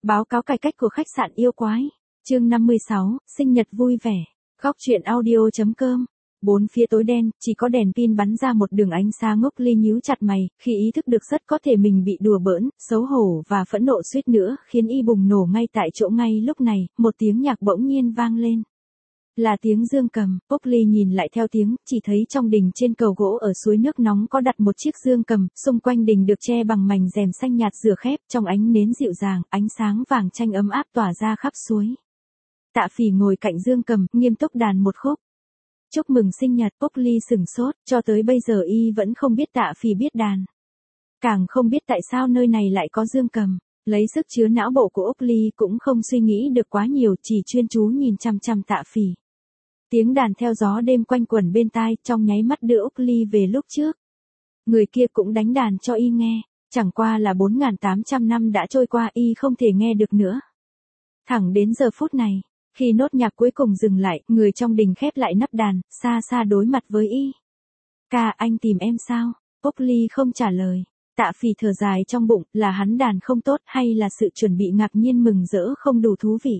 Báo cáo cải cách của khách sạn yêu quái. Chương 56, sinh nhật vui vẻ. Góc truyện audio.com. Bốn phía tối đen, chỉ có đèn pin bắn ra một đường ánh sáng ngốc ly nhíu chặt mày, khi ý thức được rất có thể mình bị đùa bỡn, xấu hổ và phẫn nộ suýt nữa, khiến y bùng nổ ngay tại chỗ. Ngay lúc này, một tiếng nhạc bỗng nhiên vang lên. Là tiếng dương cầm. Úc Ly nhìn lại theo tiếng, chỉ thấy trong đình trên cầu gỗ ở suối nước nóng có đặt một chiếc dương cầm, xung quanh đình được che bằng mảnh rèm xanh nhạt rửa khép, trong ánh nến dịu dàng, ánh sáng vàng chanh ấm áp tỏa ra khắp suối. Tạ Phỉ ngồi cạnh dương cầm, nghiêm túc đàn một khúc. Chúc mừng sinh nhật. Úc Ly sửng sốt, cho tới bây giờ y vẫn không biết Tạ Phỉ biết đàn. Càng không biết tại sao nơi này lại có dương cầm. Lấy sức chứa não bộ của Úc Ly cũng không suy nghĩ được quá nhiều, chỉ chuyên chú nhìn chăm chăm Tạ Phỉ. Tiếng đàn theo gió đêm quanh quẩn bên tai, trong nháy mắt đưa Úc Ly về lúc trước. Người kia cũng đánh đàn cho y nghe, chẳng qua là 4.800 năm đã trôi qua, y không thể nghe được nữa. Thẳng đến giờ phút này, khi nốt nhạc cuối cùng dừng lại, người trong đình khép lại nắp đàn, xa xa đối mặt với y. Ca, anh tìm em sao? Úc Ly không trả lời. Tạ Phỉ thở dài trong bụng, là hắn đàn không tốt hay là sự chuẩn bị ngạc nhiên mừng rỡ không đủ thú vị?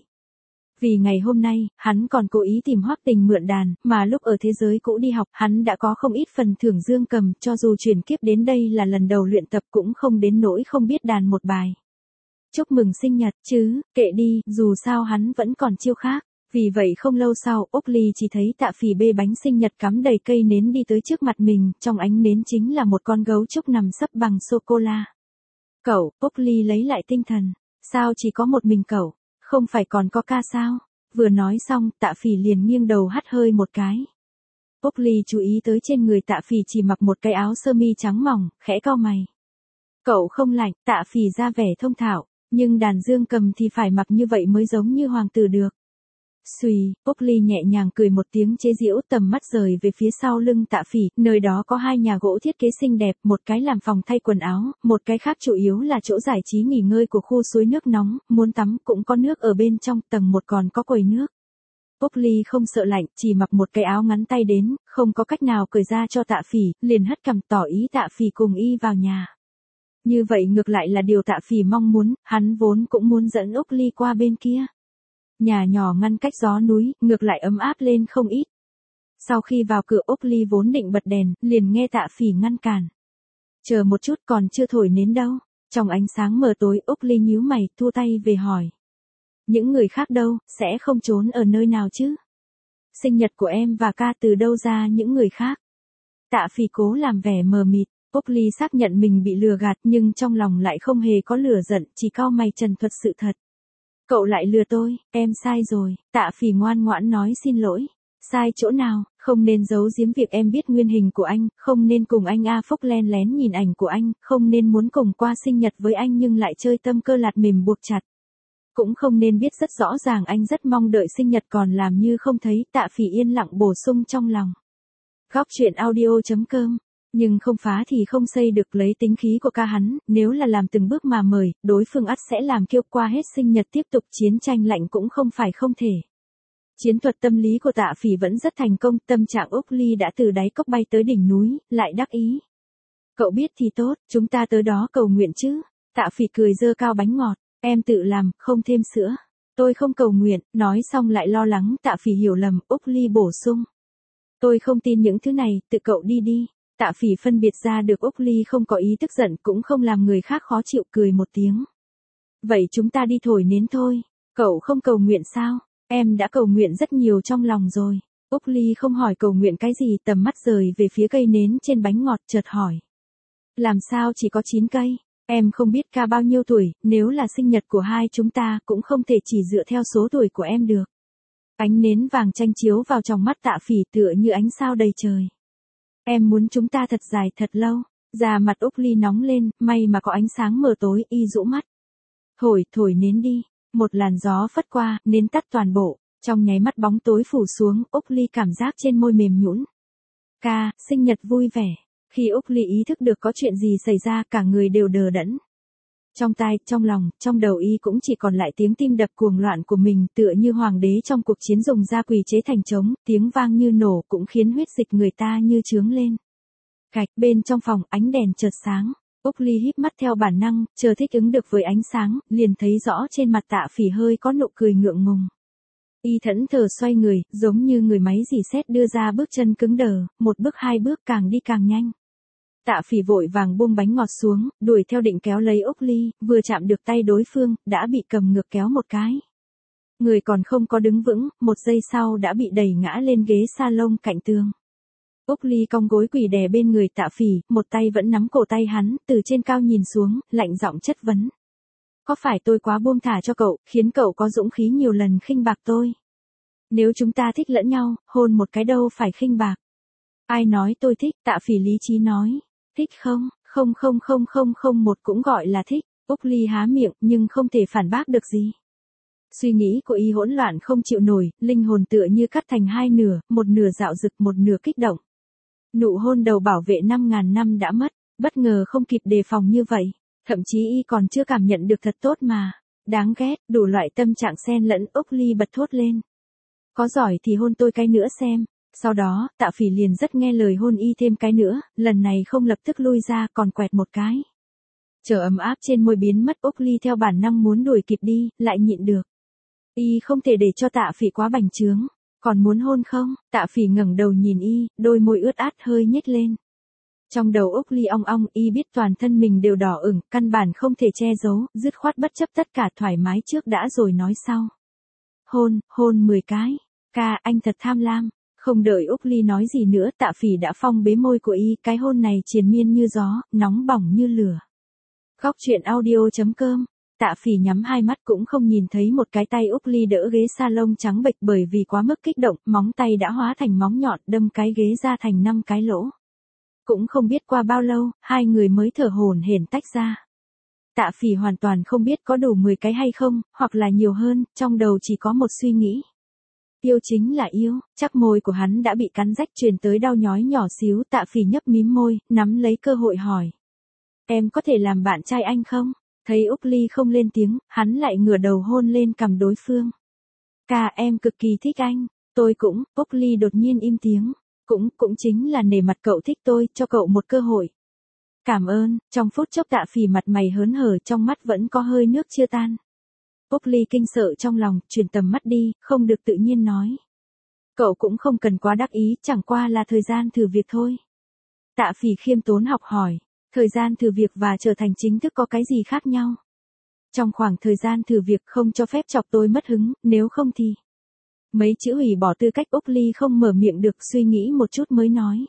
Vì ngày hôm nay, hắn còn cố ý tìm Hoắc Tình mượn đàn, mà lúc ở thế giới cũ đi học, hắn đã có không ít phần thưởng dương cầm, cho dù chuyển kiếp đến đây là lần đầu luyện tập cũng không đến nỗi không biết đàn một bài. Chúc mừng sinh nhật chứ, kệ đi, dù sao hắn vẫn còn chiêu khác. Vì vậy không lâu sau, Úc Ly chỉ thấy Tạ Phỉ bê bánh sinh nhật cắm đầy cây nến đi tới trước mặt mình, trong ánh nến chính là một con gấu trúc nằm sấp bằng sô-cô-la. Cậu, Úc Ly lấy lại tinh thần, sao chỉ có một mình cậu? Không phải còn có ca sao? Vừa nói xong, Tạ Phỉ liền nghiêng đầu hắt hơi một cái. Úc Ly chú ý tới trên người Tạ Phỉ chỉ mặc một cái áo sơ mi trắng mỏng, khẽ cau mày. Cậu không lạnh? Tạ Phỉ ra vẻ thông thạo, nhưng đàn dương cầm thì phải mặc như vậy mới giống như hoàng tử được. Xùy, Úc Ly nhẹ nhàng cười một tiếng chế giễu, tầm mắt rời về phía sau lưng Tạ Phỉ, nơi đó có hai nhà gỗ thiết kế xinh đẹp, một cái làm phòng thay quần áo, một cái khác chủ yếu là chỗ giải trí nghỉ ngơi của khu suối nước nóng, muốn tắm cũng có nước ở bên trong, tầng một còn có quầy nước. Úc Ly không sợ lạnh, chỉ mặc một cái áo ngắn tay đến, không có cách nào cởi ra cho Tạ Phỉ, liền hất cằm tỏ ý Tạ Phỉ cùng y vào nhà. Như vậy ngược lại là điều Tạ Phỉ mong muốn, hắn vốn cũng muốn dẫn Úc Ly qua bên kia. Nhà nhỏ ngăn cách gió núi, ngược lại ấm áp lên không ít. Sau khi vào cửa, Úc Ly vốn định bật đèn, liền nghe Tạ Phỉ ngăn cản. Chờ một chút, còn chưa thổi nến đâu. Trong ánh sáng mờ tối, Úc Ly nhíu mày, thua tay về hỏi. Những người khác đâu, sẽ không trốn ở nơi nào chứ? Sinh nhật của em và ca, từ đâu ra những người khác? Tạ Phỉ cố làm vẻ mờ mịt. Úc Ly xác nhận mình bị lừa gạt, nhưng trong lòng lại không hề có lửa giận, chỉ cau mày trần thuật sự thật. Cậu lại lừa tôi, em sai rồi. Tạ Phỉ ngoan ngoãn nói xin lỗi. Sai chỗ nào? Không nên giấu giếm việc em biết nguyên hình của anh, không nên cùng anh A Phúc len lén nhìn ảnh của anh, không nên muốn cùng qua sinh nhật với anh nhưng lại chơi tâm cơ lạt mềm buộc chặt. Cũng không nên biết rất rõ ràng anh rất mong đợi sinh nhật còn làm như không thấy. Tạ Phỉ yên lặng bổ sung trong lòng. Góc truyện audio.com. Nhưng không phá thì không xây được, lấy tính khí của ca hắn, nếu là làm từng bước mà mời, đối phương ắt sẽ làm kêu qua hết sinh nhật tiếp tục chiến tranh lạnh cũng không phải không thể. Chiến thuật tâm lý của Tạ Phỉ vẫn rất thành công, tâm trạng Úc Ly đã từ đáy cốc bay tới đỉnh núi, lại đắc ý. Cậu biết thì tốt, chúng ta tới đó cầu nguyện chứ. Tạ Phỉ cười giơ cao bánh ngọt, em tự làm, không thêm sữa. Tôi không cầu nguyện, nói xong lại lo lắng Tạ Phỉ hiểu lầm, Úc Ly bổ sung. Tôi không tin những thứ này, tự cậu đi đi. Tạ Phỉ phân biệt ra được Úc Ly không có ý tức giận cũng không làm người khác khó chịu, cười một tiếng. Vậy chúng ta đi thổi nến thôi. Cậu không cầu nguyện sao? Em đã cầu nguyện rất nhiều trong lòng rồi. Úc Ly không hỏi cầu nguyện cái gì, tầm mắt rời về phía cây nến trên bánh ngọt, chợt hỏi. Làm sao chỉ có 9 cây? Em không biết ca bao nhiêu tuổi, nếu là sinh nhật của hai chúng ta cũng không thể chỉ dựa theo số tuổi của em được. Ánh nến vàng chanh chiếu vào trong mắt Tạ Phỉ tựa như ánh sao đầy trời. Em muốn chúng ta thật dài thật lâu. Da mặt Úc Ly nóng lên, may mà có ánh sáng mờ tối, y rũ mắt. Thổi nến đi. Một làn gió phất qua, nến tắt toàn bộ. Trong nháy mắt bóng tối phủ xuống, Úc Ly cảm giác trên môi mềm nhũn. Ca, sinh nhật vui vẻ. Khi Úc Ly ý thức được có chuyện gì xảy ra, cả người đều đờ đẫn. Trong tai, trong lòng, trong đầu y cũng chỉ còn lại tiếng tim đập cuồng loạn của mình, tựa như hoàng đế trong cuộc chiến dùng da quỳ chế thành trống, tiếng vang như nổ cũng khiến huyết dịch người ta như chướng lên. Gạch bên trong phòng, ánh đèn chợt sáng. Úc Ly híp mắt theo bản năng, chờ thích ứng được với ánh sáng, liền thấy rõ trên mặt Tạ Phỉ hơi có nụ cười ngượng ngùng. Y thẫn thờ xoay người, giống như người máy rỉ sét đưa ra bước chân cứng đờ, một bước hai bước càng đi càng nhanh. Tạ Phỉ vội vàng buông bánh ngọt xuống, đuổi theo định kéo lấy Úc Ly, vừa chạm được tay đối phương, đã bị cầm ngược kéo một cái. Người còn không có đứng vững, một giây sau đã bị đẩy ngã lên ghế salon cạnh tường. Úc Ly cong gối quỳ đè bên người Tạ Phỉ, một tay vẫn nắm cổ tay hắn, từ trên cao nhìn xuống, lạnh giọng chất vấn. Có phải tôi quá buông thả cho cậu, khiến cậu có dũng khí nhiều lần khinh bạc tôi? Nếu chúng ta thích lẫn nhau, hôn một cái đâu phải khinh bạc. Ai nói tôi thích, Tạ Phỉ lý trí nói. Thích không, không một cũng gọi là thích. Úc Ly há miệng, nhưng không thể phản bác được gì. Suy nghĩ của y hỗn loạn không chịu nổi, linh hồn tựa như cắt thành hai nửa, một nửa dạo dực một nửa kích động. Nụ hôn đầu bảo vệ 5.000 năm đã mất, bất ngờ không kịp đề phòng như vậy. Thậm chí y còn chưa cảm nhận được thật tốt mà. Đáng ghét, đủ loại tâm trạng xen lẫn. Úc Ly bật thốt lên. Có giỏi thì hôn tôi cái nữa xem. Sau đó, Tạ Phỉ liền rất nghe lời hôn y thêm cái nữa, lần này không lập tức lui ra còn quẹt một cái. Chờ ấm áp trên môi biến mất. Úc Ly theo bản năng muốn đuổi kịp đi, lại nhịn được. Y không thể để cho Tạ Phỉ quá bành trướng. Còn muốn hôn không? Tạ Phỉ ngẩng đầu nhìn y, đôi môi ướt át hơi nhếch lên. Trong đầu Úc Ly ong ong, y biết toàn thân mình đều đỏ ửng, căn bản không thể che giấu, dứt khoát bất chấp tất cả thoải mái trước đã rồi nói sau. Hôn 10 cái. Ca, anh thật tham lam. Không đợi Úc Ly nói gì nữa, Tạ Phỉ đã phong bế môi của y, cái hôn này triền miên như gió, nóng bỏng như lửa. Góc truyện audio.com. Tạ Phỉ nhắm hai mắt cũng không nhìn thấy một cái tay Úc Ly đỡ ghế salon trắng bệch bởi vì quá mức kích động, móng tay đã hóa thành móng nhọn đâm cái ghế ra thành 5 cái lỗ. Cũng không biết qua bao lâu, hai người mới thở hổn hển tách ra. Tạ Phỉ hoàn toàn không biết có đủ 10 cái hay không, hoặc là nhiều hơn, trong đầu chỉ có một suy nghĩ. Yêu chính là yêu, chắc môi của hắn đã bị cắn rách truyền tới đau nhói nhỏ xíu. Tạ Phỉ nhấp mím môi, nắm lấy cơ hội hỏi. Em có thể làm bạn trai anh không? Thấy Úc Ly không lên tiếng, hắn lại ngửa đầu hôn lên cằm đối phương. Ca, em cực kỳ thích anh. Tôi cũng. Úc Ly đột nhiên im tiếng. Cũng chính là nể mặt cậu thích tôi, cho cậu một cơ hội. Cảm ơn. Trong phút chốc Tạ Phỉ mặt mày hớn hở, trong mắt vẫn có hơi nước chưa tan. Úc Ly kinh sợ trong lòng, chuyển tầm mắt đi, không được tự nhiên nói. Cậu cũng không cần quá đắc ý, chẳng qua là thời gian thử việc thôi. Tạ Phỉ khiêm tốn học hỏi. Thời gian thử việc và trở thành chính thức có cái gì khác nhau? Trong khoảng thời gian thử việc không cho phép chọc tôi mất hứng, nếu không thì... Mấy chữ hủy bỏ tư cách. Úc Ly không mở miệng được, suy nghĩ một chút mới nói.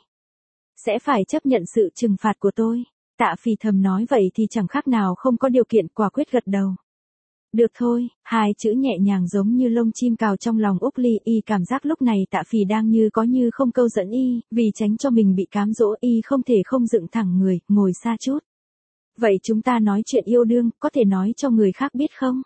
Sẽ phải chấp nhận sự trừng phạt của tôi. Tạ Phỉ thầm nói vậy thì chẳng khác nào không có điều kiện, quả quyết gật đầu. Được thôi, hai chữ nhẹ nhàng giống như lông chim cào trong lòng Úc Ly. Y cảm giác lúc này Tạ Phỉ đang như có như không câu dẫn y, vì tránh cho mình bị cám dỗ y không thể không dựng thẳng người, ngồi xa chút. Vậy chúng ta nói chuyện yêu đương, có thể nói cho người khác biết không?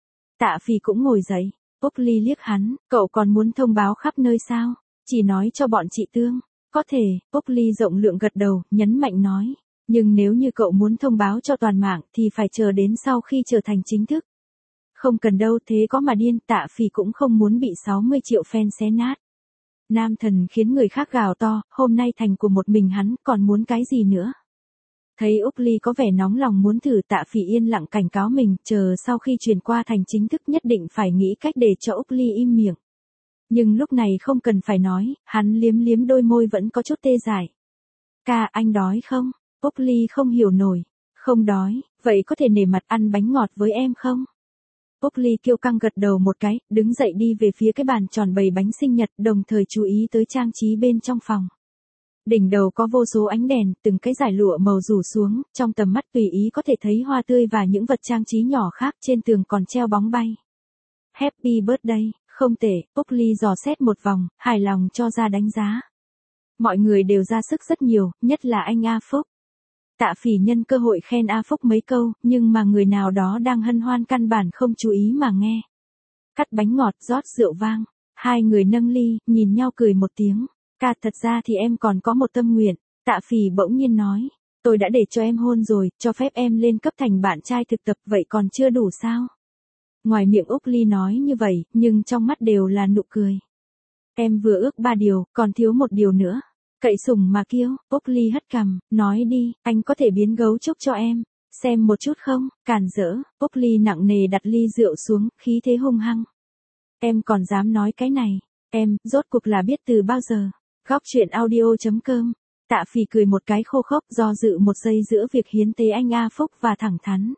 Tạ Phỉ cũng ngồi dậy. Úc Ly liếc hắn, cậu còn muốn thông báo khắp nơi sao? Chỉ nói cho bọn chị Tương. Có thể. Úc Ly rộng lượng gật đầu, nhấn mạnh nói. Nhưng nếu như cậu muốn thông báo cho toàn mạng thì phải chờ đến sau khi trở thành chính thức. Không cần đâu, thế có mà điên. Tạ Phỉ cũng không muốn bị 60 triệu fan xé nát. Nam thần khiến người khác gào to, hôm nay thành của một mình hắn, còn muốn cái gì nữa? Thấy Úc Ly có vẻ nóng lòng muốn thử, Tạ Phỉ yên lặng cảnh cáo mình, chờ sau khi chuyển qua thành chính thức nhất định phải nghĩ cách để cho Úc Ly im miệng. Nhưng lúc này không cần phải nói, hắn liếm liếm đôi môi vẫn có chút tê dại. Ca, anh đói không? Úc Ly không hiểu nổi. Không đói, vậy có thể nể mặt ăn bánh ngọt với em không? Úc Ly kiêu căng gật đầu một cái, đứng dậy đi về phía cái bàn tròn bày bánh sinh nhật, đồng thời chú ý tới trang trí bên trong phòng. Đỉnh đầu có vô số ánh đèn, từng cái dải lụa màu rủ xuống, trong tầm mắt tùy ý có thể thấy hoa tươi và những vật trang trí nhỏ khác, trên tường còn treo bóng bay. Happy birthday, không tệ. Úc Ly dò xét một vòng, hài lòng cho ra đánh giá. Mọi người đều ra sức rất nhiều, nhất là anh A Phúc. Tạ Phỉ nhân cơ hội khen A Phúc mấy câu, nhưng mà người nào đó đang hân hoan căn bản không chú ý mà nghe. Cắt bánh ngọt, rót rượu vang. Hai người nâng ly, nhìn nhau cười một tiếng. Ca, thật ra thì em còn có một tâm nguyện. Tạ Phỉ bỗng nhiên nói. Tôi đã để cho em hôn rồi, cho phép em lên cấp thành bạn trai thực tập, vậy còn chưa đủ sao? Ngoài miệng Úc Ly nói như vậy, nhưng trong mắt đều là nụ cười. Em vừa ước 3 điều, còn thiếu một điều nữa. Cậy sủng mà kiêu, Úc Ly hất cằm, nói đi, anh có thể biến gấu trúc cho em. Xem một chút không, càn rỡ, Úc Ly nặng nề đặt ly rượu xuống, khí thế hung hăng. Em còn dám nói cái này, em, rốt cuộc là biết từ bao giờ. Góc chuyện audio.com. Tạ Phỉ cười một cái khô khốc, do dự một giây giữa việc hiến tế anh A Phúc và thẳng thắn.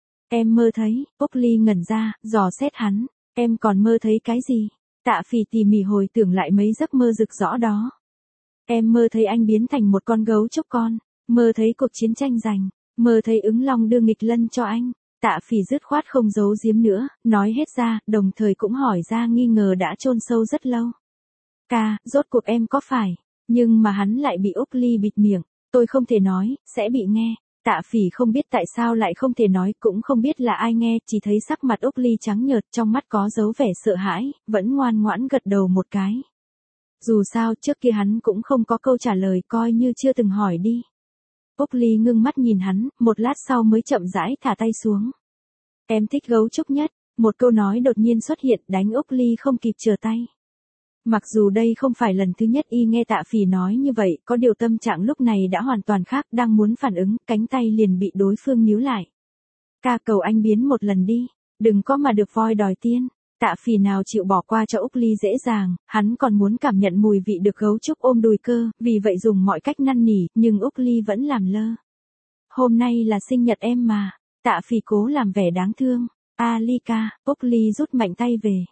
Em mơ thấy, Úc Ly ngẩn ra, dò xét hắn, em còn mơ thấy cái gì? Tạ Phỉ tỉ mỉ hồi tưởng lại mấy giấc mơ rực rõ đó. Em mơ thấy anh biến thành một con gấu trúc con, mơ thấy cuộc chiến tranh giành, mơ thấy ứng long đưa nghịch lân cho anh. Tạ Phỉ dứt khoát không giấu giếm nữa, nói hết ra, đồng thời cũng hỏi ra nghi ngờ đã chôn sâu rất lâu. Ca, rốt cuộc em có phải? Nhưng mà hắn lại bị Úc Ly bịt miệng, tôi không thể nói, sẽ bị nghe. Tạ Phỉ không biết tại sao lại không thể nói, cũng không biết là ai nghe, chỉ thấy sắc mặt Úc Ly trắng nhợt, trong mắt có dấu vẻ sợ hãi, vẫn ngoan ngoãn gật đầu một cái. Dù sao trước kia hắn cũng không có câu trả lời, coi như chưa từng hỏi đi. Úc Ly ngưng mắt nhìn hắn, một lát sau mới chậm rãi thả tay xuống. Em thích gấu trúc nhất, một câu nói đột nhiên xuất hiện đánh Úc Ly không kịp trở tay. Mặc dù đây không phải lần thứ nhất y nghe Tạ Phỉ nói như vậy, có điều tâm trạng lúc này đã hoàn toàn khác, đang muốn phản ứng, cánh tay liền bị đối phương níu lại. Ca cầu anh biến một lần đi, đừng có mà được voi đòi tiên. Tạ Phỉ nào chịu bỏ qua cho Úc Ly dễ dàng, hắn còn muốn cảm nhận mùi vị được gấu trúc ôm đùi cơ, vì vậy dùng mọi cách năn nỉ, nhưng Úc Ly vẫn làm lơ. Hôm nay là sinh nhật em mà. Tạ Phỉ cố làm vẻ đáng thương. Ly ca, Úc Ly rút mạnh tay về.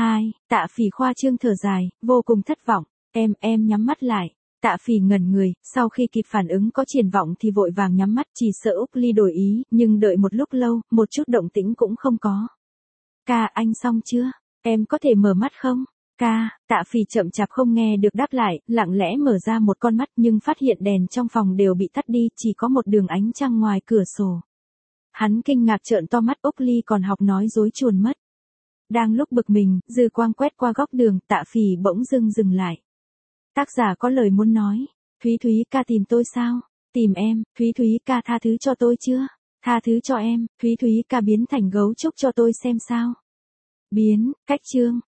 Tạ Phỉ khoa trương thở dài, vô cùng thất vọng. Em nhắm mắt lại. Tạ Phỉ ngẩn người, sau khi kịp phản ứng có triển vọng thì vội vàng nhắm mắt, chỉ sợ Úc Ly đổi ý, nhưng đợi một lúc lâu, một chút động tĩnh cũng không có. Ca, anh xong chưa? Em có thể mở mắt không? Ca, Tạ Phỉ chậm chạp không nghe được đáp lại, lặng lẽ mở ra một con mắt nhưng phát hiện đèn trong phòng đều bị tắt đi, chỉ có một đường ánh trăng ngoài cửa sổ. Hắn kinh ngạc trợn to mắt, Úc Ly còn học nói dối chuồn mất. Đang lúc bực mình, dư quang quét qua góc đường, Tạ Phỉ bỗng dưng dừng lại. Tác giả có lời muốn nói. Thúy Thúy ca tìm tôi sao? Tìm em, Thúy Thúy ca tha thứ cho tôi chưa? Tha thứ cho em, Thúy Thúy ca biến thành gấu trúc cho tôi xem sao? Biến, cách chương.